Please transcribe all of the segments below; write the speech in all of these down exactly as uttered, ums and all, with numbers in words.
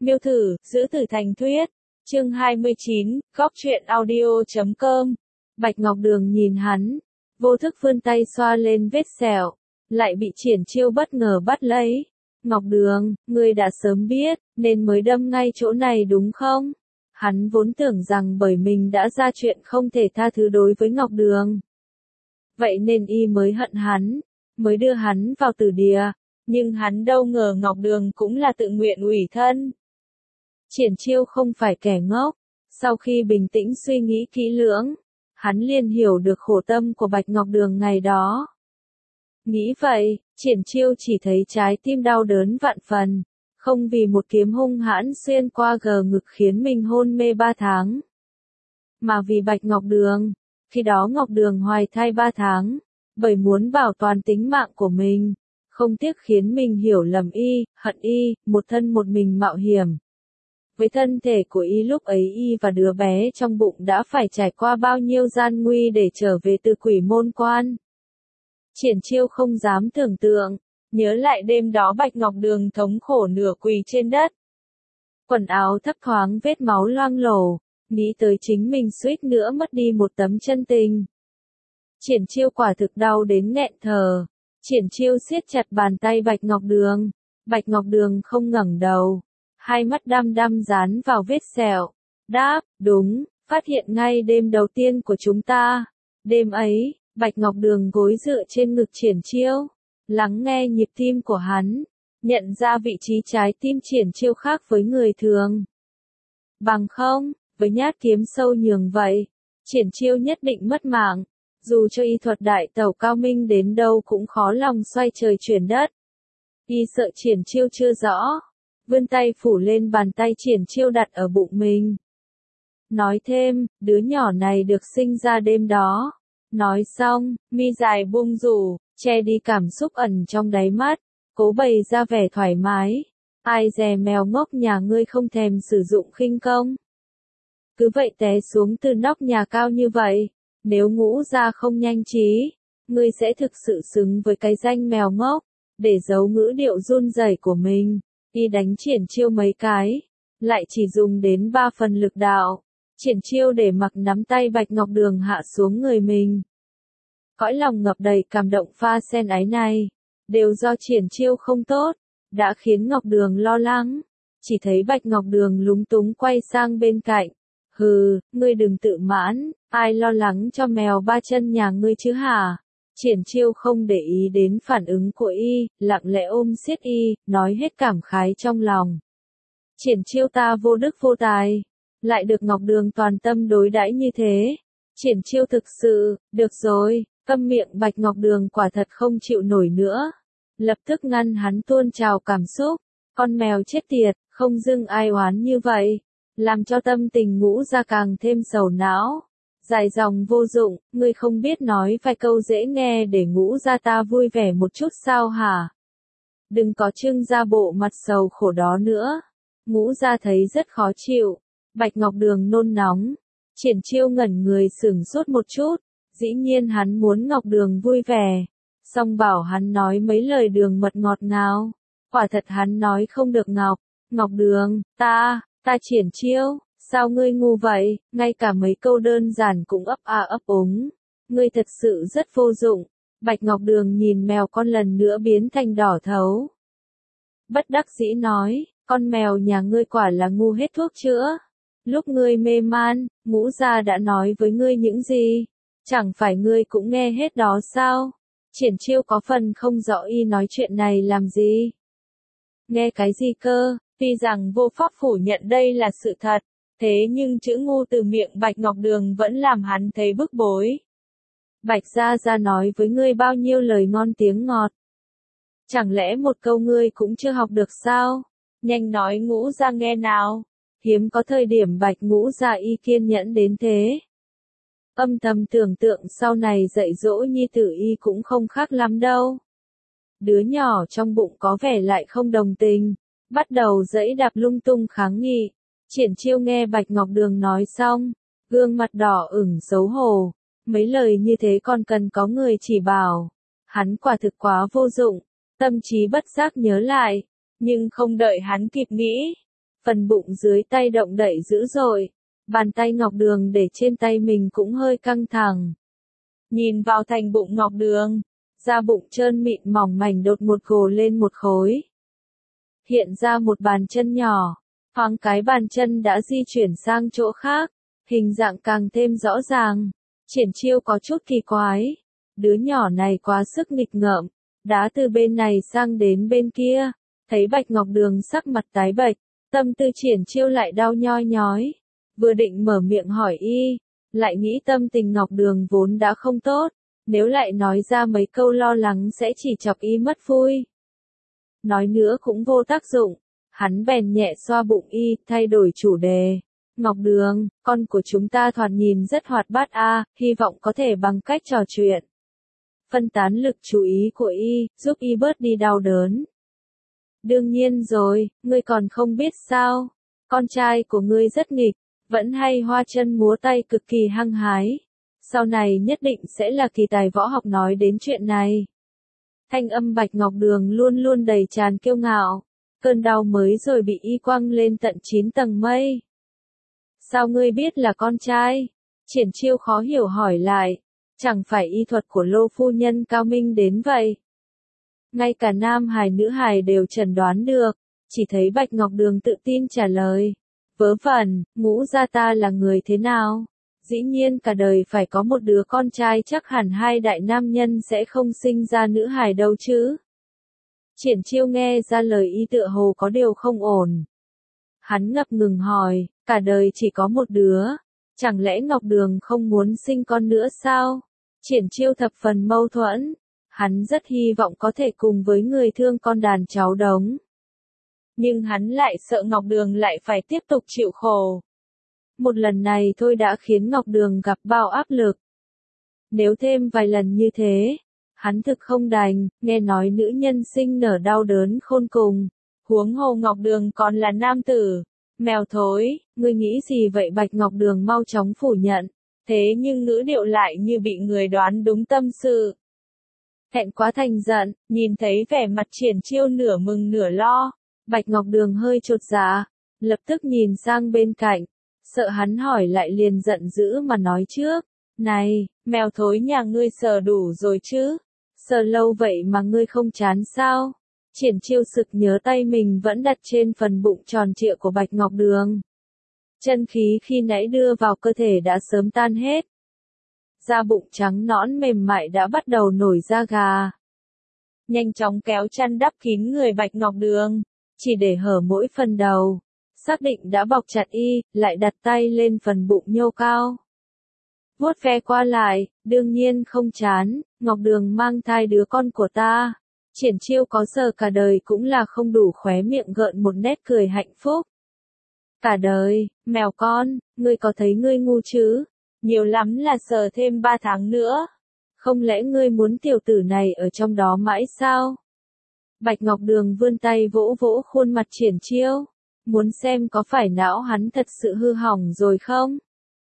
Miêu thử, giữ tử thành thuyết. Chương hai mươi chín, góc truyện audio chấm com. Bạch Ngọc Đường nhìn hắn, vô thức vươn tay xoa lên vết sẹo, lại bị Triển Chiêu bất ngờ bắt lấy. Ngọc Đường, ngươi đã sớm biết, nên mới đâm ngay chỗ này đúng không? Hắn vốn tưởng rằng bởi mình đã ra chuyện không thể tha thứ đối với Ngọc Đường. Vậy nên y mới hận hắn, mới đưa hắn vào tử địa, nhưng hắn đâu ngờ Ngọc Đường cũng là tự nguyện ủy thân. Triển Chiêu không phải kẻ ngốc, sau khi bình tĩnh suy nghĩ kỹ lưỡng, hắn liền hiểu được khổ tâm của Bạch Ngọc Đường ngày đó. Nghĩ vậy, Triển Chiêu chỉ thấy trái tim đau đớn vạn phần, không vì một kiếm hung hãn xuyên qua gờ ngực khiến mình hôn mê ba tháng, mà vì Bạch Ngọc Đường. Khi đó Ngọc Đường hoài thai ba tháng, bởi muốn bảo toàn tính mạng của mình, không tiếc khiến mình hiểu lầm y, hận y, một thân một mình mạo hiểm. Với thân thể của y lúc ấy y và đứa bé trong bụng đã phải trải qua bao nhiêu gian nguy để trở về từ Quỷ Môn Quan. Triển Chiêu không dám tưởng tượng, nhớ lại đêm đó Bạch Ngọc Đường thống khổ nửa quỳ trên đất. Quần áo thấp thoáng vết máu loang lổ, nghĩ tới chính mình suýt nữa mất đi một tấm chân tình. Triển Chiêu quả thực đau đến nghẹn thở. Triển Chiêu siết chặt bàn tay Bạch Ngọc Đường. Bạch Ngọc Đường không ngẩng đầu, hai mắt đăm đăm dán vào vết sẹo. Đáp, đúng, phát hiện ngay đêm đầu tiên của chúng ta. Đêm ấy, Bạch Ngọc Đường gối dựa trên ngực Triển Chiêu, lắng nghe nhịp tim của hắn, nhận ra vị trí trái tim Triển Chiêu khác với người thường. Bằng không, với nhát kiếm sâu nhường vậy, Triển Chiêu nhất định mất mạng, dù cho y thuật đại tẩu cao minh đến đâu cũng khó lòng xoay trời chuyển đất. Y sợ Triển Chiêu chưa rõ, vươn tay phủ lên bàn tay Triển Chiêu đặt ở bụng mình. Nói thêm, đứa nhỏ này được sinh ra đêm đó. Nói xong, mi dài buông rủ, che đi cảm xúc ẩn trong đáy mắt, cố bày ra vẻ thoải mái. Ai dè mèo ngốc nhà ngươi không thèm sử dụng khinh công. Cứ vậy té xuống từ nóc nhà cao như vậy, nếu Ngũ gia không nhanh trí, ngươi sẽ thực sự xứng với cái danh mèo ngốc. Để giấu ngữ điệu run rẩy của mình, y đánh Triển Chiêu mấy cái, lại chỉ dùng đến ba phần lực đạo. Triển Chiêu để mặc nắm tay Bạch Ngọc Đường hạ xuống người mình. Cõi lòng ngập đầy cảm động pha sen ái này, đều do Triển Chiêu không tốt, đã khiến Ngọc Đường lo lắng. Chỉ thấy Bạch Ngọc Đường lúng túng quay sang bên cạnh. Hừ, ngươi đừng tự mãn, ai lo lắng cho mèo ba chân nhà ngươi chứ hả? Triển Chiêu không để ý đến phản ứng của y, lặng lẽ ôm siết y, nói hết cảm khái trong lòng. Triển Chiêu ta vô đức vô tài, lại được Ngọc Đường toàn tâm đối đãi như thế. Triển Chiêu thực sự, được rồi, câm miệng. Bạch Ngọc Đường quả thật không chịu nổi nữa, lập tức ngăn hắn tuôn trào cảm xúc. Con mèo chết tiệt, không dưng ai oán như vậy, làm cho tâm tình Ngũ gia càng thêm sầu não. Dài dòng vô dụng, ngươi không biết nói vài câu dễ nghe để Ngũ gia ta vui vẻ một chút sao hả? Đừng có trưng ra bộ mặt sầu khổ đó nữa. Ngũ gia thấy rất khó chịu. Bạch Ngọc Đường nôn nóng. Triển Chiêu ngẩn người sửng sốt một chút. Dĩ nhiên hắn muốn Ngọc Đường vui vẻ, song bảo hắn nói mấy lời đường mật ngọt ngào. Quả thật hắn nói không được Ngọc. Ngọc Đường, ta, ta Triển Chiêu, sao ngươi ngu vậy, ngay cả mấy câu đơn giản cũng ấp a ấp úng. Ngươi thật sự rất vô dụng. Bạch Ngọc Đường nhìn mèo con lần nữa biến thành đỏ thấu. Bất đắc dĩ nói, con mèo nhà ngươi quả là ngu hết thuốc chữa. Lúc ngươi mê man, Ngũ gia đã nói với ngươi những gì? Chẳng phải ngươi cũng nghe hết đó sao? Triển Chiêu có phần không rõ y nói chuyện này làm gì. Nghe cái gì cơ? Tuy rằng vô pháp phủ nhận đây là sự thật, thế nhưng chữ ngu từ miệng Bạch Ngọc Đường vẫn làm hắn thấy bức bối. Bạch gia gia nói với ngươi bao nhiêu lời ngon tiếng ngọt. Chẳng lẽ một câu ngươi cũng chưa học được sao? Nhanh nói Ngũ gia nghe nào. Hiếm có thời điểm Bạch Ngũ gia y kiên nhẫn đến thế. Âm thầm tưởng tượng sau này dạy dỗ nhi tử y cũng không khác lắm đâu. Đứa nhỏ trong bụng có vẻ lại không đồng tình, bắt đầu giãy đạp lung tung kháng nghị. Triển Chiêu nghe Bạch Ngọc Đường nói xong, gương mặt đỏ ửng xấu hổ. Mấy lời như thế còn cần có người chỉ bảo. Hắn quả thực quá vô dụng, tâm trí bất giác nhớ lại, nhưng không đợi hắn kịp nghĩ, Phần bụng dưới tay động đậy dữ dội, bàn tay Ngọc Đường để trên tay mình cũng hơi căng thẳng. Nhìn vào thành bụng Ngọc Đường, da bụng trơn mịn mỏng mảnh đột ngột gồ lên một khối. Hiện ra một bàn chân nhỏ, thoáng cái bàn chân đã di chuyển sang chỗ khác, hình dạng càng thêm rõ ràng. Triển Chiêu có chút kỳ quái, đứa nhỏ này quá sức nghịch ngợm, đá từ bên này sang đến bên kia, thấy Bạch Ngọc Đường sắc mặt tái bệch, tâm tư Triển Chiêu lại đau nhoi nhói, vừa định mở miệng hỏi y, lại nghĩ tâm tình Ngọc Đường vốn đã không tốt, nếu lại nói ra mấy câu lo lắng sẽ chỉ chọc y mất vui. Nói nữa cũng vô tác dụng, hắn bèn nhẹ xoa bụng y, thay đổi chủ đề. Ngọc Đường, con của chúng ta thoạt nhìn rất hoạt bát a, hy vọng có thể bằng cách trò chuyện phân tán lực chú ý của y, giúp y bớt đi đau đớn. Đương nhiên rồi, ngươi còn không biết sao, con trai của ngươi rất nghịch, vẫn hay hoa chân múa tay cực kỳ hăng hái. Sau này nhất định sẽ là kỳ tài võ học nói đến chuyện này. Thanh âm Bạch Ngọc Đường luôn luôn đầy tràn kiêu ngạo, cơn đau mới rồi bị y quăng lên tận chín tầng mây. Sao ngươi biết là con trai? Triển Chiêu khó hiểu hỏi lại, chẳng phải y thuật của Lô phu nhân cao minh đến vậy. Ngay cả nam hài nữ hài đều chẩn đoán được, chỉ thấy Bạch Ngọc Đường tự tin trả lời. Vớ vẩn, Ngũ gia ta là người thế nào? Dĩ nhiên cả đời phải có một đứa con trai, chắc hẳn hai đại nam nhân sẽ không sinh ra nữ hài đâu chứ. Triển Chiêu nghe ra lời y tựa hồ có điều không ổn. Hắn ngập ngừng hỏi, cả đời chỉ có một đứa, chẳng lẽ Ngọc Đường không muốn sinh con nữa sao? Triển Chiêu thập phần mâu thuẫn, hắn rất hy vọng có thể cùng với người thương con đàn cháu đống. Nhưng hắn lại sợ Ngọc Đường lại phải tiếp tục chịu khổ. Một lần này thôi đã khiến Ngọc Đường gặp bao áp lực. Nếu thêm vài lần như thế, hắn thực không đành, nghe nói nữ nhân sinh nở đau đớn khôn cùng. Huống hồ Ngọc Đường còn là nam tử. Mèo thối, ngươi nghĩ gì vậy? Bạch Ngọc Đường mau chóng phủ nhận. Thế nhưng ngữ điệu lại như bị người đoán đúng tâm sự. Thẹn quá thành giận, nhìn thấy vẻ mặt Triển Chiêu nửa mừng nửa lo. Bạch Ngọc Đường hơi chột dạ, lập tức nhìn sang bên cạnh, sợ hắn hỏi lại liền giận dữ mà nói trước. Này, mèo thối nhà ngươi sờ đủ rồi chứ? Sờ lâu vậy mà ngươi không chán sao? Triển Chiêu sực nhớ tay mình vẫn đặt trên phần bụng tròn trịa của Bạch Ngọc Đường. Chân khí khi nãy đưa vào cơ thể đã sớm tan hết. Da bụng trắng nõn mềm mại đã bắt đầu nổi da gà. Nhanh chóng kéo chăn đắp kín người Bạch Ngọc Đường, chỉ để hở mỗi phần đầu. Xác định đã bọc chặt y, lại đặt tay lên phần bụng nhô cao. Vuốt ve qua lại, đương nhiên không chán, Ngọc Đường mang thai đứa con của ta. Triển Chiêu có sờ cả đời cũng là không đủ, khóe miệng gợn một nét cười hạnh phúc. Cả đời, mèo con, ngươi có thấy ngươi ngu chứ? Nhiều lắm là sờ thêm ba tháng nữa. Không lẽ ngươi muốn tiểu tử này ở trong đó mãi sao? Bạch Ngọc Đường vươn tay vỗ vỗ khuôn mặt Triển Chiêu, muốn xem có phải não hắn thật sự hư hỏng rồi không?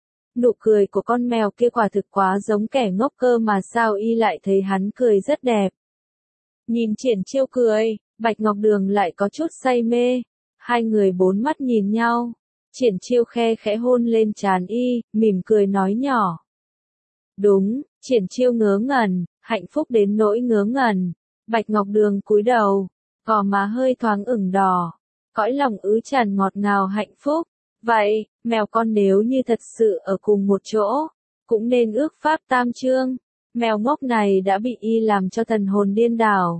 Nụ cười của con mèo kia quả thực quá giống kẻ ngốc cơ mà sao y lại thấy hắn cười rất đẹp. Nhìn Triển Chiêu cười, Bạch Ngọc Đường lại có chút say mê, hai người bốn mắt nhìn nhau. Triển Chiêu khe khẽ hôn lên trán y, mỉm cười nói nhỏ. Đúng, Triển Chiêu ngớ ngẩn, hạnh phúc đến nỗi ngớ ngẩn. Bạch Ngọc Đường cúi đầu, gò má hơi thoáng ửng đỏ, cõi lòng ứ tràn ngọt ngào hạnh phúc. Vậy, mèo con nếu như thật sự ở cùng một chỗ, cũng nên ước pháp tam chương. Mèo ngốc này đã bị y làm cho thần hồn điên đảo.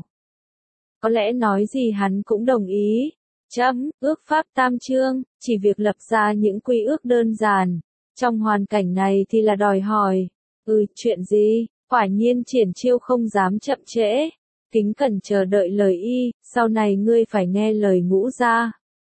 Có lẽ nói gì hắn cũng đồng ý. Chấm, ước pháp tam chương, chỉ việc lập ra những quy ước đơn giản. Trong hoàn cảnh này thì là đòi hỏi. Ừ, chuyện gì? Quả nhiên Triển Chiêu không dám chậm trễ. Kính cẩn chờ đợi lời y, sau này ngươi phải nghe lời Ngũ gia.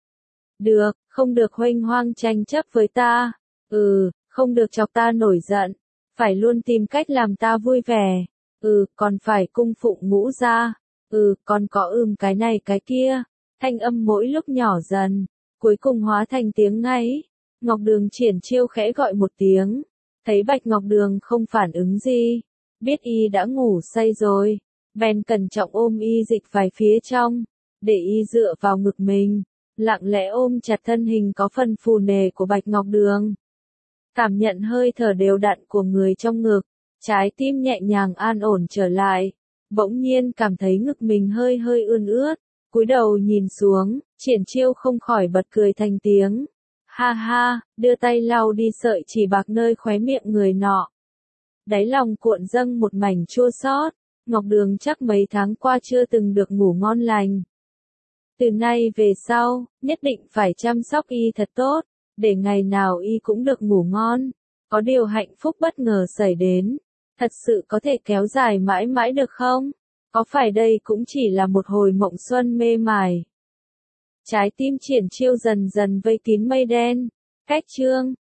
Được, không được huênh hoang tranh chấp với ta. Ừ, không được chọc ta nổi giận. Phải luôn tìm cách làm ta vui vẻ. Ừ, còn phải cung phụng Ngũ gia. Ừ, còn có ừm cái này cái kia. Thanh âm mỗi lúc nhỏ dần, cuối cùng hóa thành tiếng ngáy. Ngọc Đường Triển Chiêu khẽ gọi một tiếng. Thấy Bạch Ngọc Đường không phản ứng gì, biết y đã ngủ say rồi, bèn cẩn trọng ôm y dịch vài phía trong, để y dựa vào ngực mình. lặng lẽ ôm chặt thân hình có phần phù nề của Bạch Ngọc Đường. Cảm nhận hơi thở đều đặn của người trong ngực, trái tim nhẹ nhàng an ổn trở lại, bỗng nhiên cảm thấy ngực mình hơi hơi ươn ướt, cúi đầu nhìn xuống, Triển Chiêu không khỏi bật cười thành tiếng. Ha ha, đưa tay lau đi sợi chỉ bạc nơi khóe miệng người nọ. Đáy lòng cuộn dâng một mảnh chua xót, Ngọc Đường chắc mấy tháng qua chưa từng được ngủ ngon lành. Từ nay về sau, nhất định phải chăm sóc y thật tốt, để ngày nào y cũng được ngủ ngon. Có điều hạnh phúc bất ngờ xảy đến, thật sự có thể kéo dài mãi mãi được không? Có phải đây cũng chỉ là một hồi mộng xuân mê mải? Trái tim Triển Chiêu dần dần vây kín mây đen. Cách chương